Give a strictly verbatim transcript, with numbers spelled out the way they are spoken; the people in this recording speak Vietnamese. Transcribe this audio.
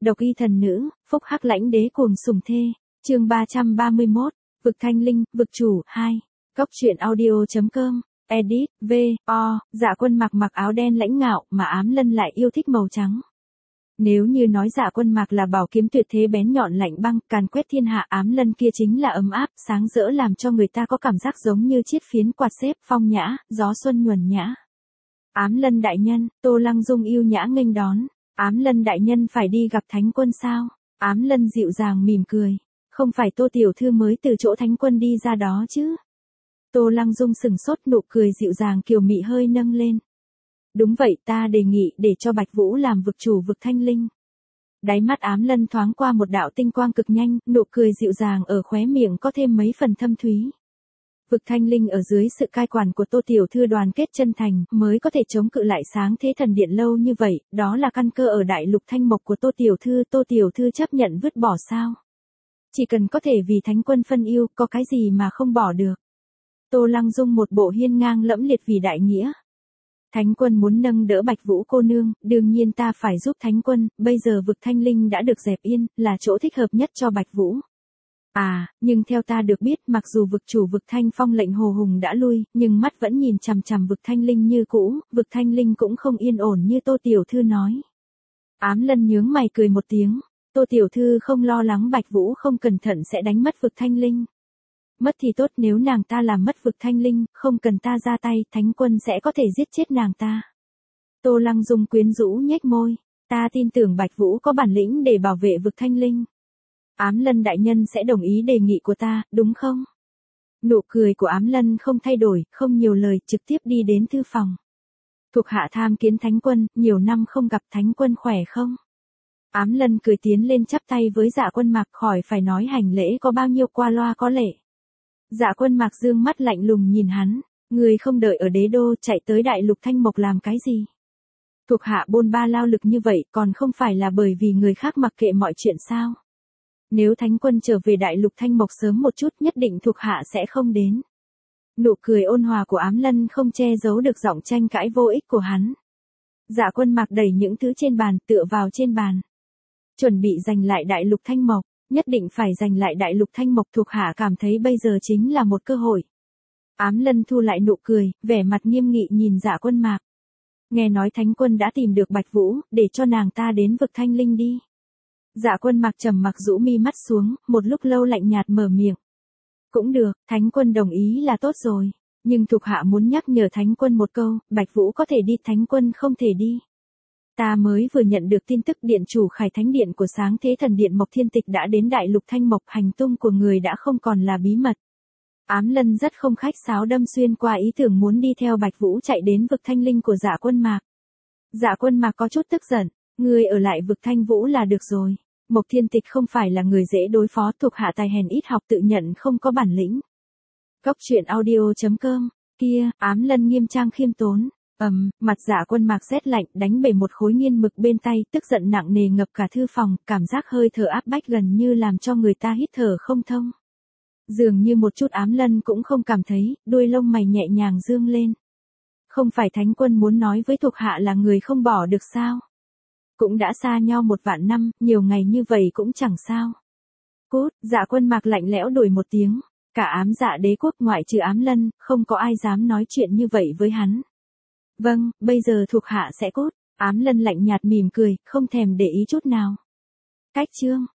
Độc y thần nữ, phúc hắc lãnh đế cuồng sủng thê. Chương ba trăm ba mươi mốt, vực thanh linh, vực chủ, hai. Góc truyện audio chấm com, edit, V, O, Dạ Quân mặc mặc áo đen lãnh ngạo, mà Ám Lân lại yêu thích màu trắng. Nếu như nói Dạ Quân mặc là bảo kiếm tuyệt thế bén nhọn lạnh băng, càn quét thiên hạ, Ám Lân kia chính là ấm áp, sáng rỡ làm cho người ta có cảm giác giống như chiết phiến quạt xếp, phong nhã, gió xuân nhuần nhã. Ám Lân đại nhân, Tô Lăng Dung yêu nhã nghênh đón. Ám Lân đại nhân phải đi gặp Thánh Quân sao? Ám Lân dịu dàng mỉm cười. Không phải Tô tiểu thư mới từ chỗ Thánh Quân đi ra đó chứ? Tô Lăng Dung sừng sốt, nụ cười dịu dàng kiều mị hơi nâng lên. Đúng vậy, ta đề nghị để cho Bạch Vũ làm vực chủ vực thanh linh. Đáy mắt Ám Lân thoáng qua một đạo tinh quang cực nhanh, nụ cười dịu dàng ở khóe miệng có thêm mấy phần thâm thúy. Vực thanh linh ở dưới sự cai quản của Tô tiểu thư đoàn kết chân thành, mới có thể chống cự lại sáng thế thần điện lâu như vậy, đó là căn cơ ở đại lục thanh mộc của Tô tiểu thư, Tô tiểu thư chấp nhận vứt bỏ sao? Chỉ cần có thể vì Thánh Quân phân yêu, có cái gì mà không bỏ được. Tô Lăng Dung một bộ hiên ngang lẫm liệt vì đại nghĩa. Thánh Quân muốn nâng đỡ Bạch Vũ cô nương, đương nhiên ta phải giúp Thánh Quân, bây giờ vực thanh linh đã được dẹp yên, là chỗ thích hợp nhất cho Bạch Vũ. À, nhưng theo ta được biết, mặc dù vực chủ vực thanh phong lệnh hồ hùng đã lui, nhưng mắt vẫn nhìn chằm chằm vực thanh linh như cũ, vực thanh linh cũng không yên ổn như Tô tiểu thư nói. Ám Lân nhướng mày cười một tiếng, Tô tiểu thư không lo lắng Bạch Vũ không cẩn thận sẽ đánh mất vực thanh linh. Mất thì tốt, nếu nàng ta làm mất vực thanh linh, không cần ta ra tay, Thánh Quân sẽ có thể giết chết nàng ta. Tô Lăng Dung quyến rũ nhếch môi, ta tin tưởng Bạch Vũ có bản lĩnh để bảo vệ vực thanh linh. Ám Lân đại nhân sẽ đồng ý đề nghị của ta, đúng không? Nụ cười của Ám Lân không thay đổi, không nhiều lời, trực tiếp đi đến thư phòng. Thuộc hạ tham kiến Thánh Quân, nhiều năm không gặp, Thánh Quân khỏe không? Ám Lân cười tiến lên chắp tay với Dạ Quân mặc, khỏi phải nói hành lễ có bao nhiêu qua loa có lệ. Dạ Quân mặc dương mắt lạnh lùng nhìn hắn, người không đợi ở đế đô, chạy tới đại lục thanh mộc làm cái gì? Thuộc hạ bôn ba lao lực như vậy, còn không phải là bởi vì người khác mặc kệ mọi chuyện sao? Nếu Thánh Quân trở về đại lục thanh mộc sớm một chút, nhất định thuộc hạ sẽ không đến. Nụ cười ôn hòa của Ám Lân không che giấu được giọng tranh cãi vô ích của hắn. Dạ Quân mặc đẩy những thứ trên bàn, tựa vào trên bàn. Chuẩn bị giành lại đại lục thanh mộc, nhất định phải giành lại đại lục thanh mộc, thuộc hạ cảm thấy bây giờ chính là một cơ hội. Ám Lân thu lại nụ cười, vẻ mặt nghiêm nghị nhìn Dạ Quân mặc. Nghe nói Thánh Quân đã tìm được Bạch Vũ, để cho nàng ta đến vực thanh linh đi. Dạ Quân mặc trầm mặc rũ mi mắt xuống, một lúc lâu lạnh nhạt mở miệng. Cũng được, Thánh Quân đồng ý là tốt rồi. Nhưng thuộc hạ muốn nhắc nhở Thánh Quân một câu, Bạch Vũ có thể đi, Thánh Quân không thể đi. Ta mới vừa nhận được tin tức điện chủ Khải Thánh Điện của sáng thế thần điện Mộc Thiên Tịch đã đến đại lục thanh mộc, hành tung của người đã không còn là bí mật. Ám Lân rất không khách sáo đâm xuyên qua ý tưởng muốn đi theo Bạch Vũ chạy đến vực thanh linh của Dạ Quân mạc. Dạ Quân mạc có chút tức giận, người ở lại vực thanh vũ là được rồi. Mộc Thiên Tịch không phải là người dễ đối phó, thuộc hạ tài hèn ít học, tự nhận không có bản lĩnh. Góc truyện audio chấm com, kia, Ám Lân nghiêm trang khiêm tốn. Ầm, um, mặt Dạ Quân mạc rét lạnh, đánh bể một khối nghiên mực bên tay, tức giận nặng nề ngập cả thư phòng, cảm giác hơi thở áp bách gần như làm cho người ta hít thở không thông. Dường như một chút Ám Lân cũng không cảm thấy, đuôi lông mày nhẹ nhàng dương lên. Không phải Thánh Quân muốn nói với thuộc hạ là người không bỏ được sao? Cũng đã xa nhau một vạn năm, nhiều ngày như vậy cũng chẳng sao. Cút, Dạ Quân mạc lạnh lẽo đuổi một tiếng, cả Ám Dạ đế quốc ngoại trừ Ám Lân, không có ai dám nói chuyện như vậy với hắn. Vâng, bây giờ thuộc hạ sẽ cút. Ám Lân lạnh nhạt mỉm cười, không thèm để ý chút nào. Cách chương.